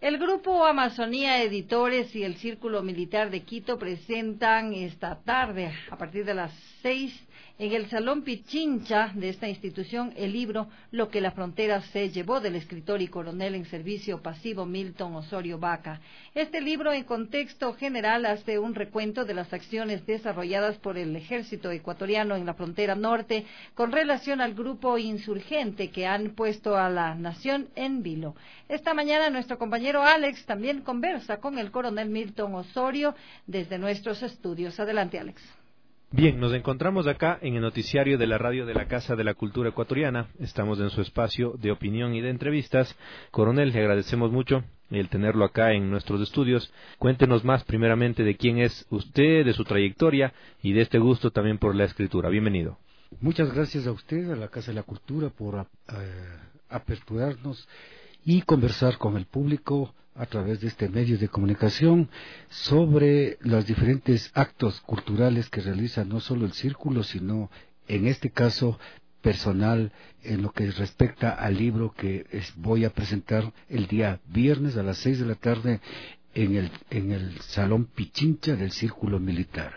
El Grupo Amazonía Editores y el Círculo Militar de Quito presentan esta tarde, a partir de las 6, en el Salón Pichincha de esta institución, el libro Lo que la frontera se llevó, del escritor y coronel en servicio pasivo Milton Osorio Vaca. Este libro, en contexto general, hace un recuento de las acciones desarrolladas por el ejército ecuatoriano en la frontera norte con relación al grupo insurgente que han puesto a la nación en vilo. Esta mañana nuestro compañero Alex también conversa con el coronel Milton Osorio desde nuestros estudios. Adelante, Alex. Bien, nos encontramos acá en el noticiario de la radio de la Casa de la Cultura Ecuatoriana. Estamos en su espacio de opinión y de entrevistas. Coronel, le agradecemos mucho el tenerlo acá en nuestros estudios. Cuéntenos más primeramente de quién es usted, de su trayectoria y de este gusto también por la escritura. Bienvenido. Muchas gracias a usted, a la Casa de la Cultura, por aperturarnos y conversar con el público a través de este medio de comunicación sobre los diferentes actos culturales que realiza no solo el Círculo, sino en este caso personal en lo que respecta al libro que voy a presentar el día viernes a las 6 de la tarde en el Salón Pichincha del Círculo Militar.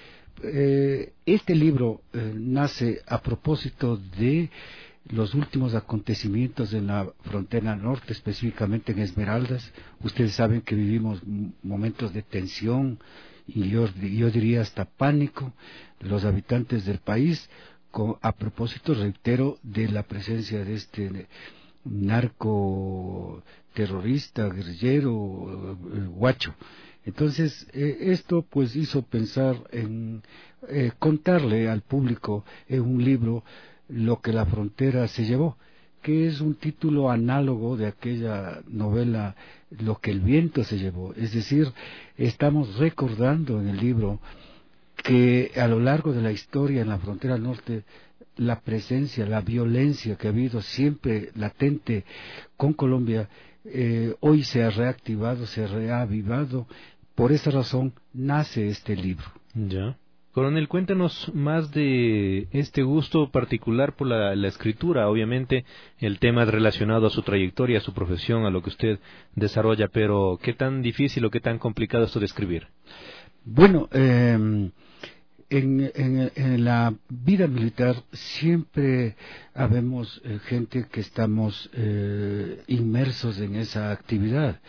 Este libro nace a propósito de los últimos acontecimientos en la frontera norte, específicamente en Esmeraldas. Ustedes saben que vivimos momentos de tensión y yo diría hasta pánico, los habitantes del país, a propósito, reitero, de la presencia de este narco terrorista, guerrillero, guacho. Entonces, esto pues hizo pensar en contarle al público en un libro Lo que la frontera se llevó, que es un título análogo de aquella novela Lo que el viento se llevó. Es decir, estamos recordando en el libro que a lo largo de la historia en la frontera norte, la presencia, la violencia que ha habido siempre latente con Colombia, hoy se ha reactivado, se ha reavivado. Por esa razón nace este libro. Ya. Coronel, cuéntanos más de este gusto particular por la escritura. Obviamente el tema es relacionado a su trayectoria, a su profesión, a lo que usted desarrolla, pero ¿qué tan difícil o qué tan complicado esto de escribir? Bueno, en la vida militar siempre habemos gente que estamos inmersos en esa actividad.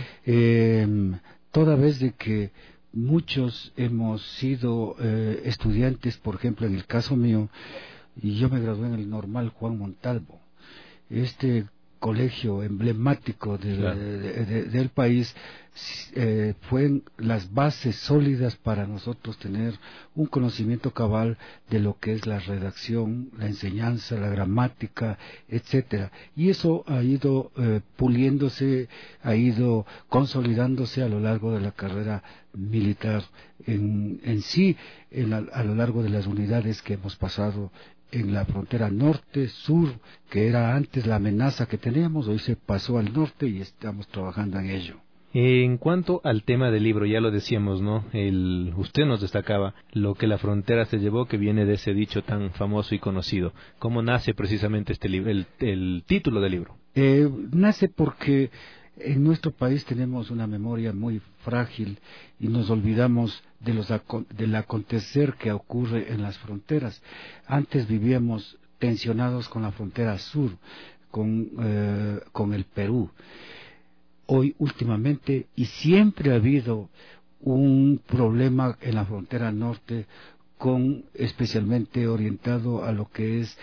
Toda vez de que muchos hemos sido estudiantes, por ejemplo, en el caso mío, y yo me gradué en el Normal Juan Montalvo, este colegio emblemático del país, fueron las bases sólidas para nosotros tener un conocimiento cabal de lo que es la redacción, la enseñanza, la gramática, etcétera. Y eso ha ido puliéndose, ha ido consolidándose a lo largo de la carrera militar en sí, a lo largo de las unidades que hemos pasado en la frontera norte-sur, que era antes la amenaza que teníamos, hoy se pasó al norte y estamos trabajando en ello. En cuanto al tema del libro, ya lo decíamos, ¿no? Usted nos destacaba lo que la frontera se llevó, que viene de ese dicho tan famoso y conocido. ¿Cómo nace precisamente este libro, el título del libro? Nace porque en nuestro país tenemos una memoria muy frágil y nos olvidamos del acontecer que ocurre en las fronteras. Antes vivíamos tensionados con la frontera sur, con el Perú. Hoy, últimamente, y siempre ha habido un problema en la frontera norte, especialmente orientado a lo que es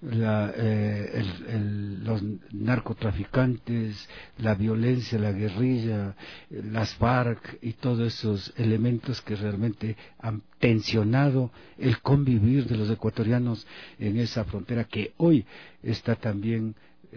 los narcotraficantes, la violencia, la guerrilla, las FARC y todos esos elementos que realmente han tensionado el convivir de los ecuatorianos en esa frontera que hoy está también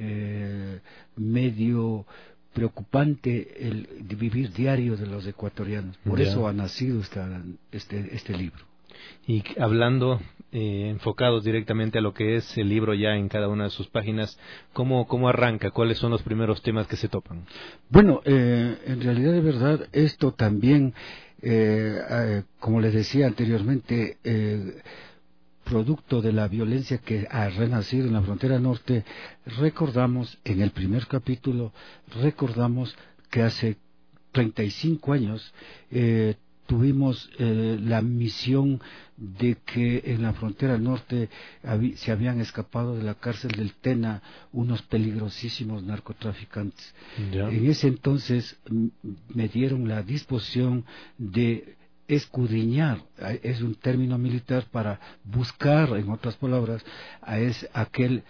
medio preocupante el vivir diario de los ecuatorianos. Por eso ha nacido este libro. Y hablando, enfocados directamente a lo que es el libro ya en cada una de sus páginas, ¿cómo arranca? ¿Cuáles son los primeros temas que se topan? Bueno, en realidad de verdad esto también, como les decía anteriormente, producto de la violencia que ha renacido en la frontera norte, recordamos en el primer capítulo, que hace 35 años tuvimos la misión de que en la frontera norte se habían escapado de la cárcel del Tena unos peligrosísimos narcotraficantes. Ya. En ese entonces me dieron la disposición de escudriñar, es un término militar para buscar, en otras palabras, a aquel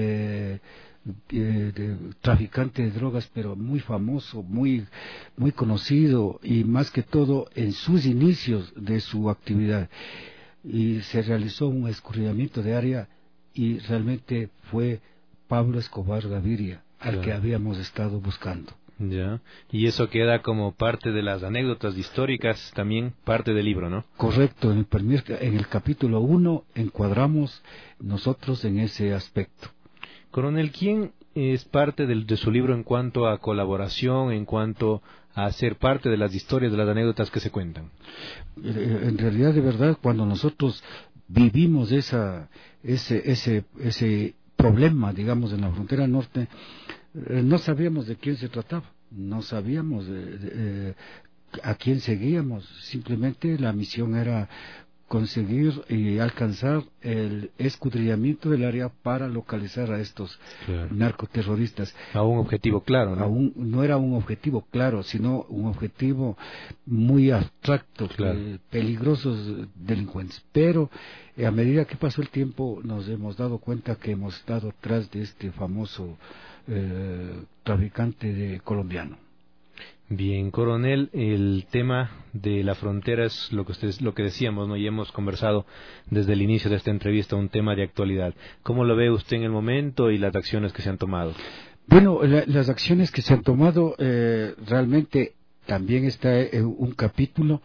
traficante de drogas, pero muy famoso, muy conocido, y más que todo en sus inicios de su actividad. Y se realizó un escudriñamiento de área y realmente fue Pablo Escobar Gaviria al que habíamos estado buscando. Ya, y eso queda como parte de las anécdotas históricas, también parte del libro, ¿no? Correcto, en el capítulo 1 encuadramos nosotros en ese aspecto. Coronel, ¿quién es parte de su libro en cuanto a colaboración, en cuanto a ser parte de las historias, de las anécdotas que se cuentan? En realidad, de verdad, cuando nosotros vivimos ese problema, digamos, en la frontera norte, no sabíamos de quién se trataba, no sabíamos a quién seguíamos, simplemente la misión era conseguir y alcanzar el escudriñamiento del área para localizar a estos narcoterroristas. A un objetivo claro, ¿no? No era un objetivo claro, sino un objetivo muy abstracto, peligrosos delincuentes. Pero a medida que pasó el tiempo nos hemos dado cuenta que hemos estado tras de este famoso traficante colombiano. Bien, coronel, el tema de la frontera es lo que decíamos, ¿no? Y hemos conversado desde el inicio de esta entrevista, un tema de actualidad. ¿Cómo lo ve usted en el momento y las acciones que se han tomado? Bueno, las acciones que se han tomado, realmente también está un capítulo,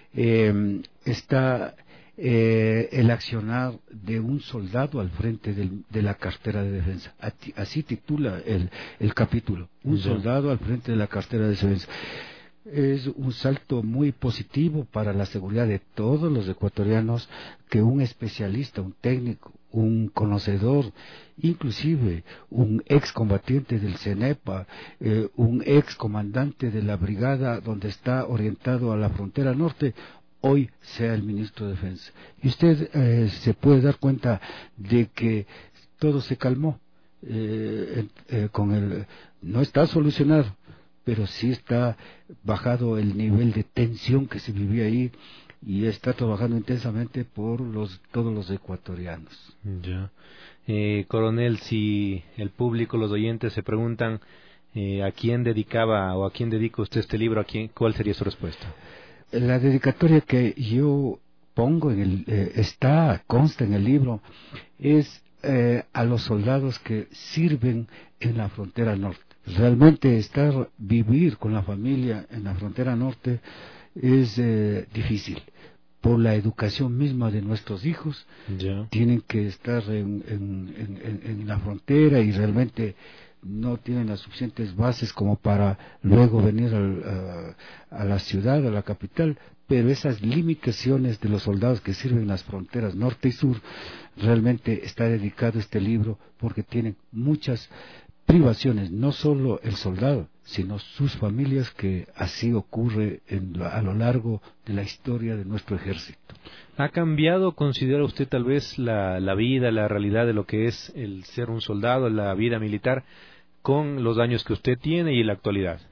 está el accionar de un soldado al frente de la cartera de defensa. Así titula el capítulo, un soldado al frente de la cartera de defensa. Es un salto muy positivo para la seguridad de todos los ecuatorianos que un especialista, un técnico, un conocedor, inclusive un excombatiente del CENEPA, un excomandante de la brigada donde está orientado a la frontera norte, hoy sea el ministro de Defensa. Y usted se puede dar cuenta de que todo se calmó. No está solucionado, pero sí está bajado el nivel de tensión que se vivía ahí y está trabajando intensamente por todos los ecuatorianos. Ya. Coronel, si el público, los oyentes se preguntan a quién dedicaba o a quién dedica usted este libro, ¿cuál sería su respuesta? La dedicatoria que yo pongo consta en el libro, es a los soldados que sirven en la frontera norte. Realmente vivir con la familia en la frontera norte es difícil. Por la educación misma de nuestros hijos, tienen que estar en la frontera y realmente no tienen las suficientes bases como para luego venir a la ciudad, a la capital, pero esas limitaciones de los soldados que sirven en las fronteras norte y sur, realmente está dedicado este libro porque tienen muchas privaciones, no solo el soldado, sino sus familias, que así ocurre a lo largo de la historia de nuestro ejército. ¿Ha cambiado, considera usted, tal vez la vida, la realidad de lo que es el ser un soldado, la vida militar, con los años que usted tiene y la actualidad?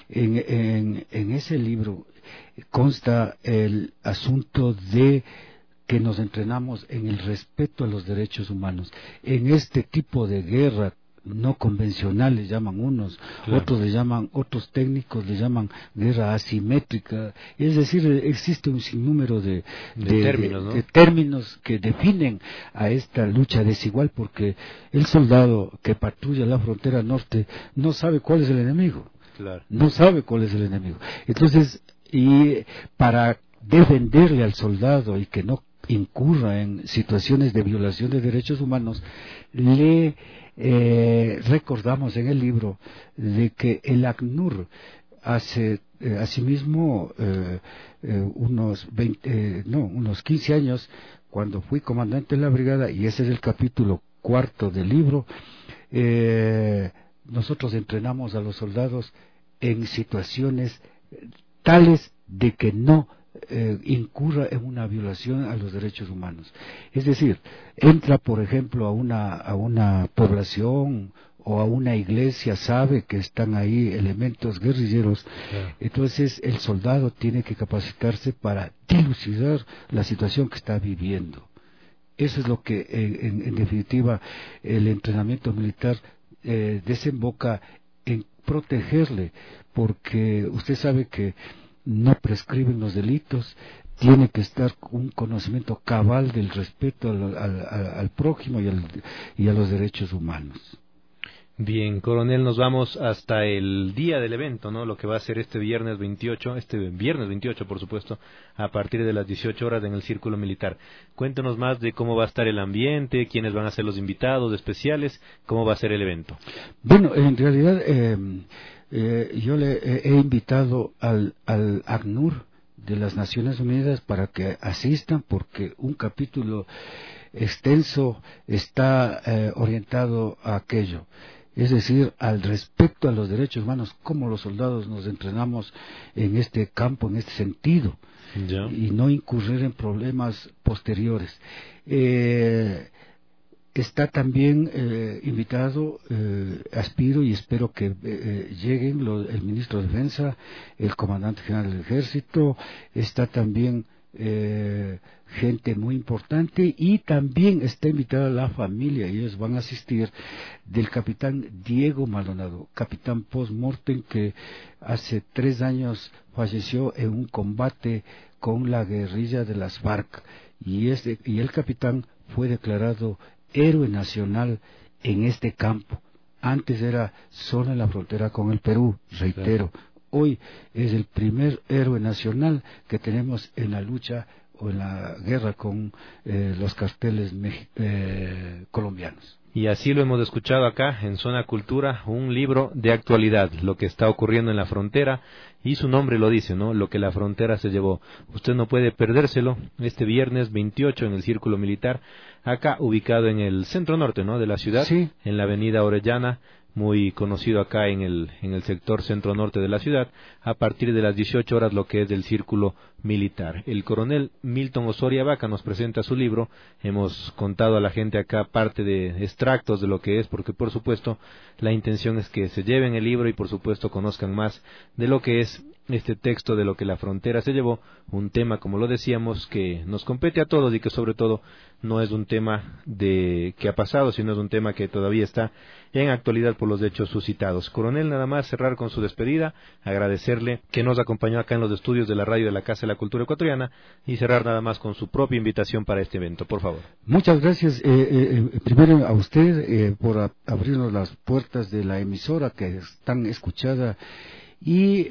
En ese libro consta el asunto de que nos entrenamos en el respeto a los derechos humanos. En este tipo de guerra no convencional le llaman unos, otros técnicos le llaman guerra asimétrica, es decir, existe un sinnúmero de términos, ¿no? De términos que definen a esta lucha desigual, porque el soldado que patrulla la frontera norte no sabe cuál es el enemigo, no sabe cuál es el enemigo. Entonces, y para defenderle al soldado y que no incurra en situaciones de violación de derechos humanos, le recordamos en el libro de que el ACNUR hace asimismo unos 15 años, cuando fui comandante de la brigada, y ese es el capítulo 4 del libro, nosotros entrenamos a los soldados en situaciones tales de que no incurra en una violación a los derechos humanos. Es decir, entra por ejemplo a una población o a una iglesia, sabe que están ahí elementos guerrilleros, entonces el soldado tiene que capacitarse para dilucidar la situación que está viviendo. Eso es lo que en definitiva el entrenamiento militar desemboca en protegerle, porque usted sabe que no prescriben los delitos, tiene que estar un conocimiento cabal del respeto al prójimo y a los derechos humanos. Bien, coronel, nos vamos hasta el día del evento, ¿no? Lo que va a ser este viernes 28, por supuesto, a partir de las 18 horas en el Círculo Militar. Cuéntenos más de cómo va a estar el ambiente, quiénes van a ser los invitados especiales, cómo va a ser el evento. Bueno, en realidad yo le he invitado al ACNUR de las Naciones Unidas para que asistan, porque un capítulo extenso está orientado a aquello. Es decir, al respeto a los derechos humanos, cómo los soldados nos entrenamos en este campo, en este sentido, y no incurrir en problemas posteriores. Está también invitado, aspiro y espero que lleguen el ministro de Defensa, el comandante general del Ejército, está también gente muy importante, y también está invitada la familia, y ellos van a asistir, del capitán Diego Maldonado, capitán post-mortem, que hace 3 años falleció en un combate con la guerrilla de las FARC, y el capitán fue declarado héroe nacional en este campo. Antes era solo en la frontera con el Perú, reitero. Hoy es el primer héroe nacional que tenemos en la lucha o en la guerra con los carteles colombianos. Y así lo hemos escuchado acá en Zona Cultura, un libro de actualidad, lo que está ocurriendo en la frontera, y su nombre lo dice, ¿no? Lo que la frontera se llevó. Usted no puede perdérselo este viernes 28 en el Círculo Militar, acá ubicado en el centro norte, ¿no?, de la ciudad, sí, en la avenida Orellana, muy conocido acá en el sector centro-norte de la ciudad, a partir de las 18 horas lo que es del Círculo Militar. El coronel Milton Osorio Vaca nos presenta su libro, hemos contado a la gente acá parte de extractos de lo que es, porque por supuesto la intención es que se lleven el libro y por supuesto conozcan más de lo que es este texto de lo que la frontera se llevó, un tema, como lo decíamos, que nos compete a todos y que sobre todo no es un tema que ha pasado, sino es un tema que todavía está en actualidad por los hechos suscitados. Coronel, nada más cerrar con su despedida, agradecerle que nos acompañó acá en los estudios de la radio de la Casa de la Cultura Ecuatoriana y cerrar nada más con su propia invitación para este evento, por favor. Muchas gracias, primero a usted por abrirnos las puertas de la emisora que es tan escuchada, y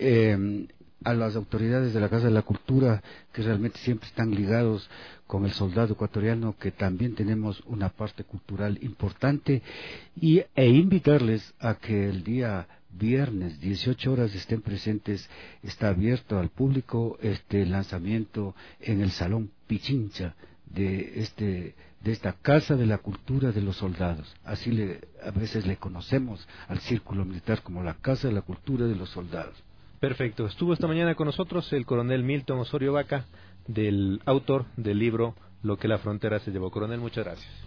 a las autoridades de la Casa de la Cultura, que realmente siempre están ligados con el soldado ecuatoriano, que también tenemos una parte cultural importante, e invitarles a que el día viernes 18 horas estén presentes. Está abierto al público este lanzamiento en el Salón Pichincha de esta Casa de la Cultura de los Soldados. Así a veces le conocemos al Círculo Militar como la Casa de la Cultura de los Soldados. Perfecto. Estuvo esta mañana con nosotros el coronel Milton Osorio Vaca, del autor del libro Lo que la frontera se llevó. Coronel, muchas gracias.